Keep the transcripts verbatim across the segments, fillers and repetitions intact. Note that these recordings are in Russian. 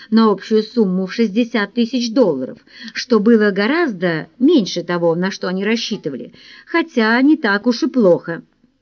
на общую сумму в шестьдесят тысяч долларов, что было гораздо меньше того, на что они рассчитывали, хотя не так уж и плохо.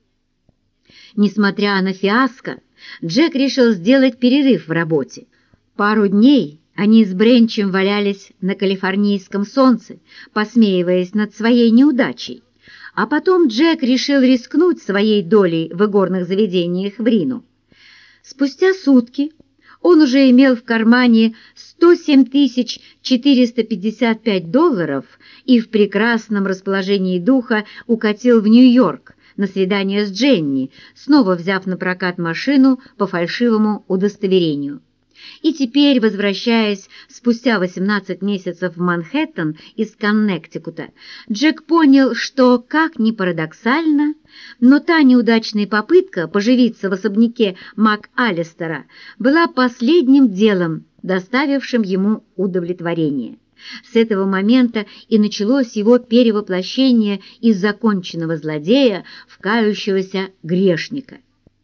Несмотря на фиаско, Джек решил сделать перерыв в работе. Пару дней они с Бренчем валялись на калифорнийском солнце, посмеиваясь над своей неудачей. А потом Джек решил рискнуть своей долей в игорных заведениях в Рино. Спустя сутки он уже имел в кармане сто семь тысяч четыреста пятьдесят пять долларов и в прекрасном расположении духа укатил в Нью-Йорк на свидание с Дженни, снова взяв на прокат машину по фальшивому удостоверению. И теперь, возвращаясь спустя восемнадцать месяцев в Манхэттен из Коннектикута, Джек понял, что, как ни парадоксально, но та неудачная попытка поживиться в особняке МакАлистера была последним делом, доставившим ему удовлетворение. С этого момента и началось его перевоплощение из законченного злодея в кающегося грешника.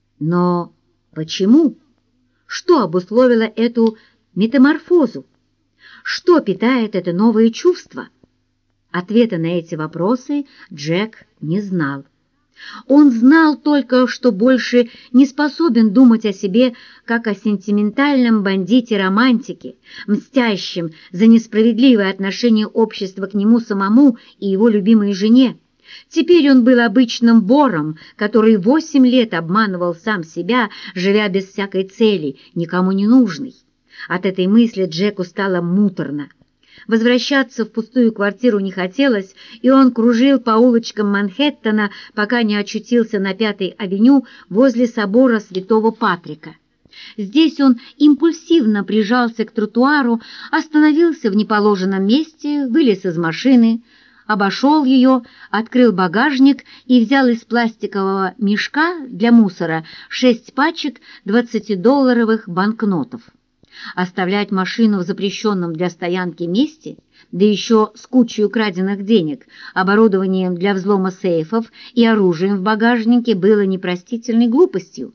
Но почему? Что обусловило эту метаморфозу? Что питает это новое чувство? Ответа на эти вопросы Джек не знал. Он знал только, что больше не способен думать о себе как о сентиментальном бандите-романтике, мстящем за несправедливое отношение общества к нему самому и его любимой жене. Теперь он был обычным вором, который восемь лет обманывал сам себя, живя без всякой цели, никому не нужный. От этой мысли Джеку стало муторно. Возвращаться в пустую квартиру не хотелось, и он кружил по улочкам Манхэттена, пока не очутился на Пятой авеню возле собора Святого Патрика. Здесь он импульсивно прижался к тротуару, остановился в неположенном месте, вылез из машины, обошел ее, открыл багажник и взял из пластикового мешка для мусора шесть пачек двадцатидолларовых банкнотов. Оставлять машину в запрещенном для стоянки месте, да еще с кучей украденных денег, оборудованием для взлома сейфов и оружием в багажнике, было непростительной глупостью.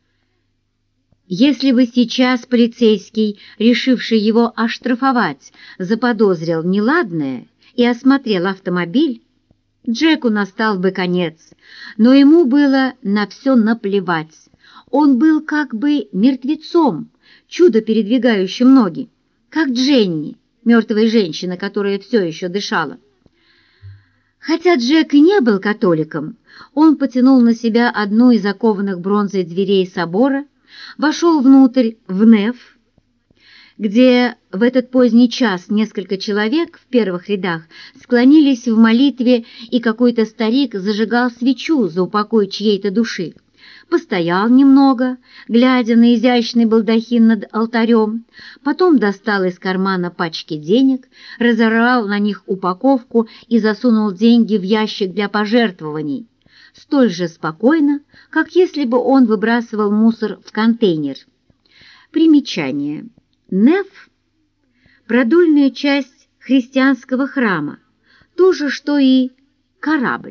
Если бы сейчас полицейский, решивший его оштрафовать, заподозрил неладное и осмотрел автомобиль, Джеку настал бы конец, но ему было на все наплевать. Он был как бы мертвецом, чудо передвигающим ноги, как Дженни, мертвая женщина, которая все еще дышала. Хотя Джек и не был католиком, он потянул на себя одну из окованных бронзой дверей собора, вошел внутрь в неф, где в этот поздний час несколько человек в первых рядах склонились в молитве, и какой-то старик зажигал свечу за упокой чьей-то души. Постоял немного, глядя на изящный балдахин над алтарем, потом достал из кармана пачки денег, разорвал на них упаковку и засунул деньги в ящик для пожертвований, столь же спокойно, как если бы он выбрасывал мусор в контейнер. Примечание. Неф – продольная часть христианского храма, то же, что и корабль.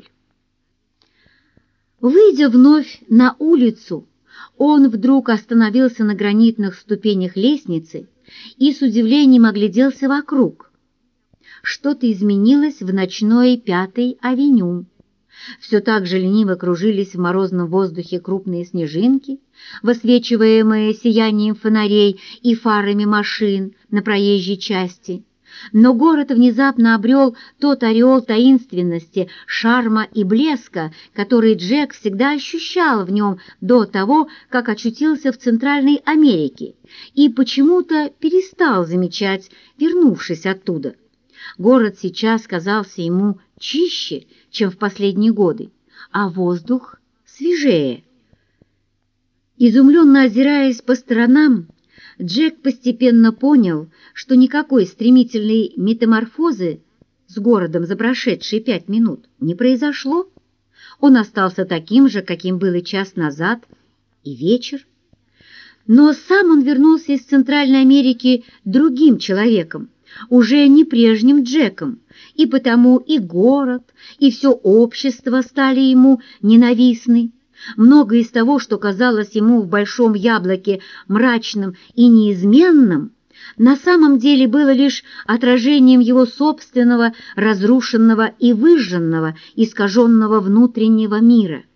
Выйдя вновь на улицу, он вдруг остановился на гранитных ступенях лестницы и с удивлением огляделся вокруг. Что-то изменилось в ночной Пятой авеню. Все так же лениво кружились в морозном воздухе крупные снежинки, высвечиваемые сиянием фонарей и фарами машин на проезжей части. Но город внезапно обрел тот ореол таинственности, шарма и блеска, который Джек всегда ощущал в нем до того, как очутился в Центральной Америке, и почему-то перестал замечать, вернувшись оттуда. Город сейчас казался ему чище, чем в последние годы, а воздух свежее. Изумленно озираясь по сторонам, Джек постепенно понял, что никакой стремительной метаморфозы с городом за прошедшие пять минут не произошло. Он остался таким же, каким был и час назад, и вечер. Но сам он вернулся из Центральной Америки другим человеком, уже не прежним Джеком, и потому и город, и все общество стали ему ненавистны. Многое из того, что казалось ему в большом яблоке мрачным и неизменным, на самом деле было лишь отражением его собственного разрушенного и выжженного, искаженного внутреннего мира.